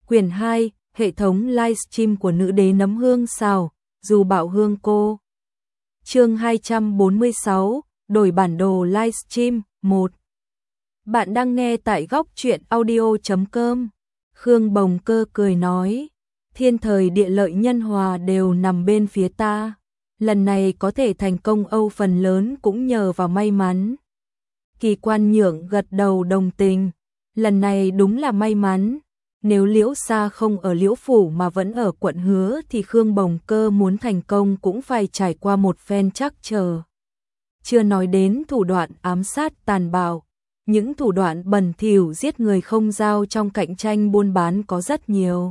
Quyển 2, hệ thống livestream của nữ đế nấm hương xào, dù bảo hương cô. Chương 246, đổi bản đồ livestream 1. Bạn đang nghe tại góc truyện audio.com. Khương Bồng Cơ cười nói, thiên thời địa lợi nhân hòa đều nằm bên phía ta. Lần này có thể thành công Âu phần lớn cũng nhờ vào may mắn. Kỳ Quan Nhượng gật đầu đồng tình, lần này đúng là may mắn. Nếu Liễu Sa không ở Liễu Phủ mà vẫn ở quận Hứa thì Khương Bồng Cơ muốn thành công cũng phải trải qua một phen trắc trở. Chưa nói đến thủ đoạn ám sát tàn bạo, những thủ đoạn bẩn thỉu giết người không giao trong cạnh tranh buôn bán có rất nhiều.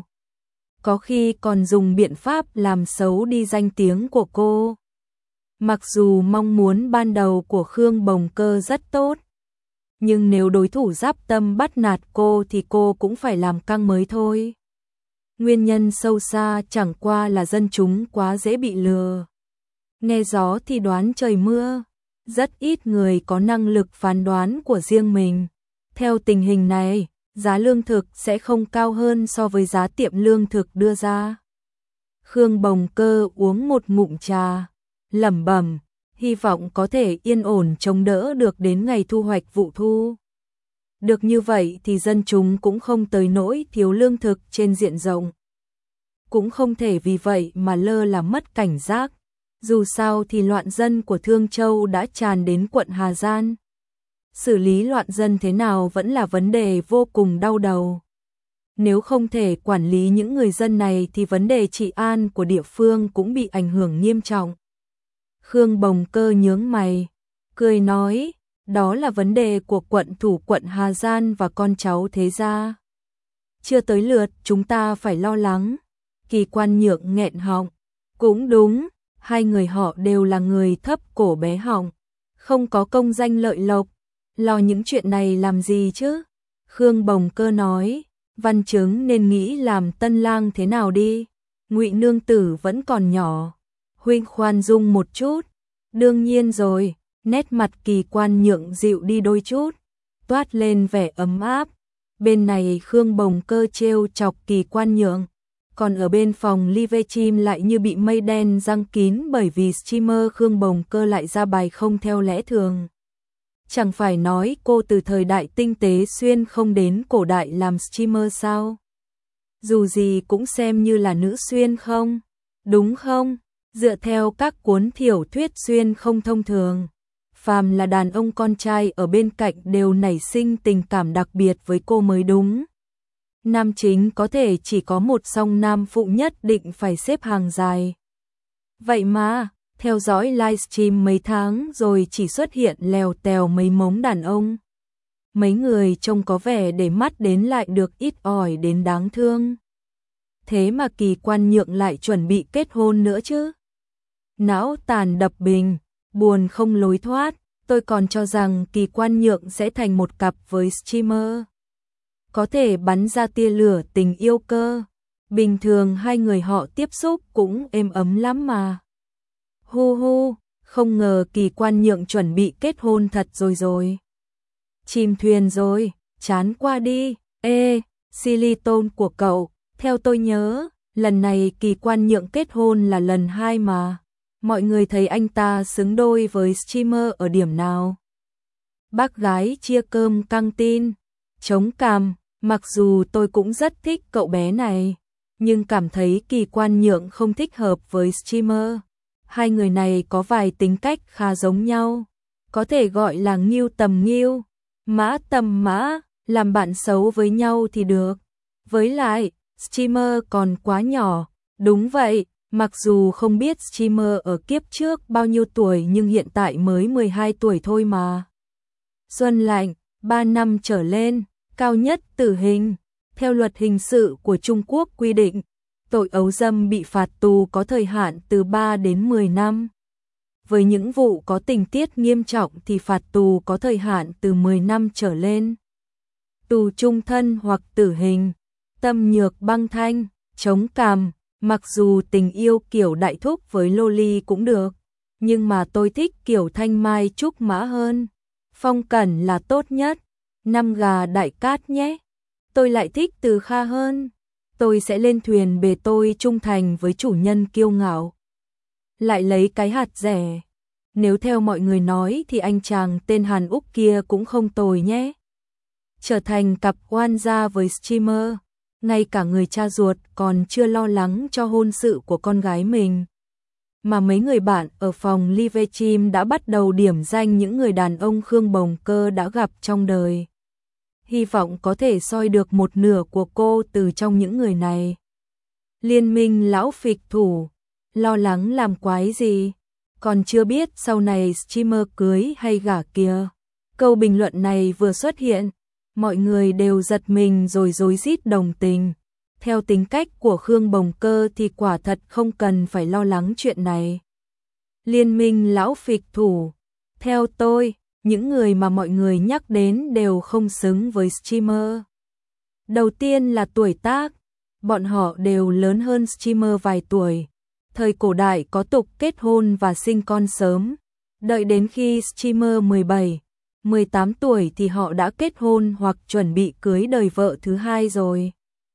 Có khi còn dùng biện pháp làm xấu đi danh tiếng của cô. Mặc dù mong muốn ban đầu của Khương Bồng Cơ rất tốt, nhưng nếu đối thủ giáp tâm bắt nạt cô thì cô cũng phải làm căng mới thôi. Nguyên nhân sâu xa chẳng qua là dân chúng quá dễ bị lừa. Nghe gió thì đoán trời mưa, rất ít người có năng lực phán đoán của riêng mình. Theo tình hình này, giá lương thực sẽ không cao hơn so với giá tiệm lương thực đưa ra. Khương Bồng Cơ uống một ngụm trà, lẩm bẩm, hy vọng có thể yên ổn chống đỡ được đến ngày thu hoạch vụ thu. Được như vậy thì dân chúng cũng không tới nỗi thiếu lương thực trên diện rộng. Cũng không thể vì vậy mà lơ là mất cảnh giác. Dù sao thì loạn dân của Thương Châu đã tràn đến quận Hà Giang. Xử lý loạn dân thế nào vẫn là vấn đề vô cùng đau đầu. Nếu không thể quản lý những người dân này thì vấn đề trị an của địa phương cũng bị ảnh hưởng nghiêm trọng. Khương Bồng Cơ nhướng mày, cười nói, đó là vấn đề của quận thủ quận Hà Giang và con cháu thế gia. Chưa tới lượt chúng ta phải lo lắng. Kỳ Quan Nhượng nghẹn họng, cũng đúng, hai người họ đều là người thấp cổ bé họng, không có công danh lợi lộc, lo những chuyện này làm gì chứ? Khương Bồng Cơ nói, Văn Chứng nên nghĩ làm tân lang thế nào đi, Ngụy nương tử vẫn còn nhỏ. Huynh khoan dung một chút. Đương nhiên rồi, nét mặt Kỳ Quan Nhượng dịu đi đôi chút, toát lên vẻ ấm áp. Bên này Khương Bồng Cơ trêu chọc Kỳ Quan Nhượng, còn ở bên phòng livestream lại như bị mây đen giăng kín bởi vì streamer Khương Bồng Cơ lại ra bài không theo lẽ thường. Chẳng phải nói cô từ thời đại tinh tế xuyên không đến cổ đại làm streamer sao? Dù gì cũng xem như là nữ xuyên không? Đúng không? Dựa theo các cuốn tiểu thuyết xuyên không thông thường, phàm là đàn ông con trai ở bên cạnh đều nảy sinh tình cảm đặc biệt với cô mới đúng. Nam chính có thể chỉ có một song nam phụ nhất định phải xếp hàng dài. Vậy mà, theo dõi livestream mấy tháng rồi chỉ xuất hiện lèo tèo mấy mống đàn ông. Mấy người trông có vẻ để mắt đến lại được ít ỏi đến đáng thương. Thế mà Kỳ Quan Nhượng lại chuẩn bị kết hôn nữa chứ? Não tàn đập bình, buồn không lối thoát, tôi còn cho rằng Kỳ Quan Nhượng sẽ thành một cặp với streamer. Có thể bắn ra tia lửa tình yêu cơ. Bình thường hai người họ tiếp xúc cũng êm ấm lắm mà. Hu hu, không ngờ Kỳ Quan Nhượng chuẩn bị kết hôn thật rồi. Chìm thuyền rồi, chán qua đi. Ê, Silicon của cậu, theo tôi nhớ, lần này Kỳ Quan Nhượng kết hôn là lần 2 mà. Mọi người thấy anh ta xứng đôi với streamer ở điểm nào? Bác gái chia cơm căng tin, chống cằm, mặc dù tôi cũng rất thích cậu bé này, nhưng cảm thấy Kỳ Quan Nhượng không thích hợp với streamer. Hai người này có vài tính cách khá giống nhau, có thể gọi là ngưu tầm ngưu, mã tầm mã, làm bạn xấu với nhau thì được. Với lại, streamer còn quá nhỏ, đúng vậy. Mặc dù không biết streamer ở kiếp trước bao nhiêu tuổi nhưng hiện tại mới 12 tuổi thôi mà. Xuân lạnh, 3 năm trở lên, cao nhất tử hình. Theo luật hình sự của Trung Quốc quy định, tội ấu dâm bị phạt tù có thời hạn từ 3 đến 10 năm. Với những vụ có tình tiết nghiêm trọng thì phạt tù có thời hạn từ 10 năm trở lên. Tù chung thân hoặc tử hình. Tâm Nhược Băng Thanh, chống cằm. Mặc dù tình yêu kiểu đại thúc với Loli cũng được, nhưng mà tôi thích kiểu thanh mai trúc mã hơn. Phong Cẩn là tốt nhất. 5 gà đại cát nhé. Tôi lại thích Từ Kha hơn. tôi sẽ lên thuyền bè, tôi trung thành với chủ nhân kiêu ngạo. Lại lấy cái hạt rẻ. Nếu theo mọi người nói thì anh chàng tên Hàn Úc kia cũng không tồi nhé. Trở thành cặp oan gia với streamer, ngay cả người cha ruột còn chưa lo lắng cho hôn sự của con gái mình. Mà mấy người bạn ở phòng livestream đã bắt đầu điểm danh những người đàn ông Khương Bồng Cơ đã gặp trong đời. Hy vọng có thể soi được một nửa của cô từ trong những người này. Liên minh lão phịch thủ, lo lắng làm quái gì, còn chưa biết sau này streamer cưới hay gả kìa. Câu bình luận này vừa xuất hiện, mọi người đều giật mình rồi rối rít đồng tình. Theo tính cách của Khương Bồng Cơ thì quả thật không cần phải lo lắng chuyện này. Liên minh lão phịch thủ, theo tôi, những người mà mọi người nhắc đến đều không xứng với streamer. Đầu tiên là tuổi tác, bọn họ đều lớn hơn streamer vài tuổi. Thời cổ đại có tục kết hôn và sinh con sớm, đợi đến khi streamer 17, 18 tuổi thì họ đã kết hôn hoặc chuẩn bị cưới đời vợ thứ hai rồi.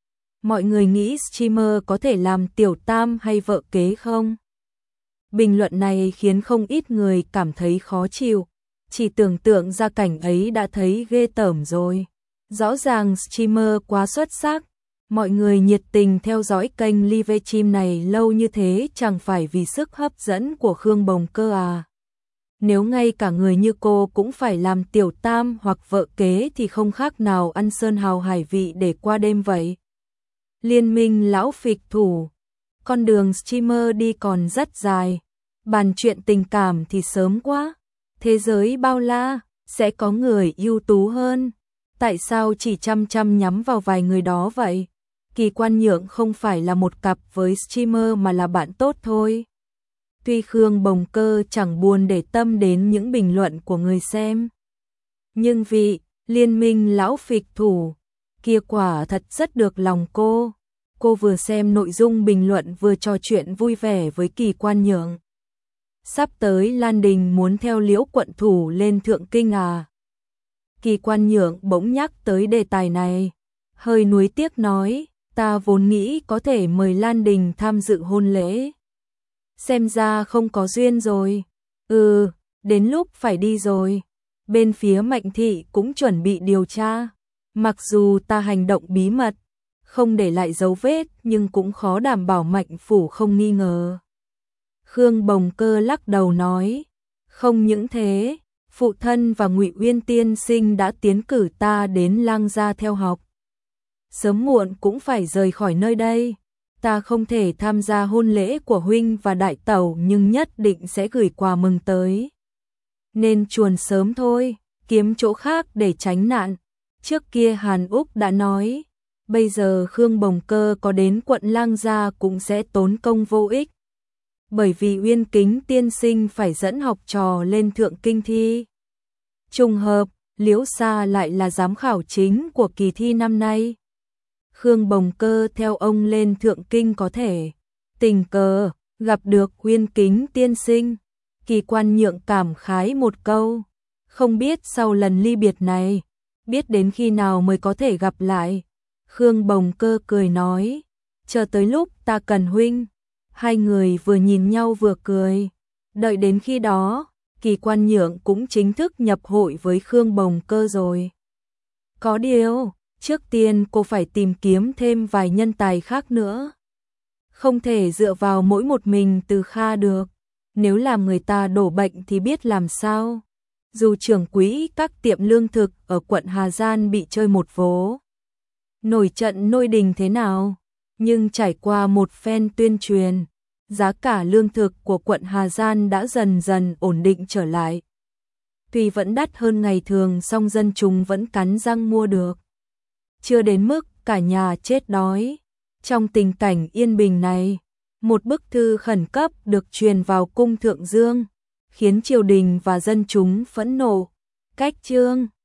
Mọi người nghĩ streamer có thể làm tiểu tam hay vợ kế không? Bình luận này khiến không ít người cảm thấy khó chịu. Chỉ tưởng tượng ra cảnh ấy đã thấy ghê tởm rồi. Rõ ràng streamer quá xuất sắc. Mọi người nhiệt tình theo dõi kênh livestream này lâu như thế chẳng phải vì sức hấp dẫn của Khương Bồng Cơ à? Nếu ngay cả người như cô cũng phải làm tiểu tam hoặc vợ kế thì không khác nào ăn sơn hào hải vị để qua đêm vậy. Liên minh lão phịch thủ, con đường streamer đi còn rất dài. Bàn chuyện tình cảm thì sớm quá. Thế giới bao la, sẽ có người ưu tú hơn. Tại sao chỉ chăm nhắm vào vài người đó vậy? Kỳ Quan Nhượng không phải là một cặp với streamer mà là bạn tốt thôi. Tuy Khương Bồng Cơ chẳng buồn để tâm đến những bình luận của người xem, nhưng vị liên minh lão phịch thủ kia quả thật rất được lòng cô. Cô vừa xem nội dung bình luận vừa trò chuyện vui vẻ với Kỳ Quan Nhượng. Sắp tới Lan Đình muốn theo Liễu quận thủ lên Thượng Kinh à? Kỳ Quan Nhượng bỗng nhắc tới đề tài này, hơi nuối tiếc nói, ta vốn nghĩ có thể mời Lan Đình tham dự hôn lễ. Xem ra không có duyên rồi. Đến lúc phải đi rồi. Bên phía Mạnh Thị cũng chuẩn bị điều tra. Mặc dù ta hành động bí mật, không để lại dấu vết, nhưng cũng khó đảm bảo Mạnh phủ không nghi ngờ. Khương Bồng Cơ lắc đầu nói, không những thế, phụ thân và Ngụy Uyên tiên sinh đã tiến cử ta đến Lang gia theo học. Sớm muộn cũng phải rời khỏi nơi đây. Ta không thể tham gia hôn lễ của huynh và đại tẩu nhưng nhất định sẽ gửi quà mừng tới. Nên chuồn sớm thôi, kiếm chỗ khác để tránh nạn. Trước kia Hàn Úc đã nói, bây giờ Khương Bồng Cơ có đến quận Lang gia cũng sẽ tốn công vô ích. Bởi vì Uyên Kính tiên sinh phải dẫn học trò lên Thượng Kinh thi. Trùng hợp, Liễu Sa lại là giám khảo chính của kỳ thi năm nay. Khương Bồng Cơ theo ông lên Thượng Kinh có thể tình cờ gặp được Uyên Kính tiên sinh. Kỳ Quan Nhượng cảm khái một câu, không biết sau lần ly biệt này, biết đến khi nào mới có thể gặp lại. Khương Bồng Cơ cười nói, chờ tới lúc ta cần huynh. Hai người vừa nhìn nhau vừa cười. Đợi đến khi đó, Kỳ Quan Nhượng cũng chính thức nhập hội với Khương Bồng Cơ rồi. Có điều, trước tiên cô phải tìm kiếm thêm vài nhân tài khác nữa. Không thể dựa vào mỗi một mình Từ Kha được. Nếu làm người ta đổ bệnh thì biết làm sao. Dù trưởng quỹ các tiệm lương thực ở quận Hà Giang bị chơi một vố, nổi trận nôi đình thế nào, nhưng trải qua một phen tuyên truyền, giá cả lương thực của quận Hà Giang đã dần dần ổn định trở lại. Tuy vẫn đắt hơn ngày thường song dân chúng vẫn cắn răng mua được. Chưa đến mức cả nhà chết đói. Trong tình cảnh yên bình này, một bức thư khẩn cấp được truyền vào cung Thượng Dương, khiến triều đình và dân chúng phẫn nộ. Cách chương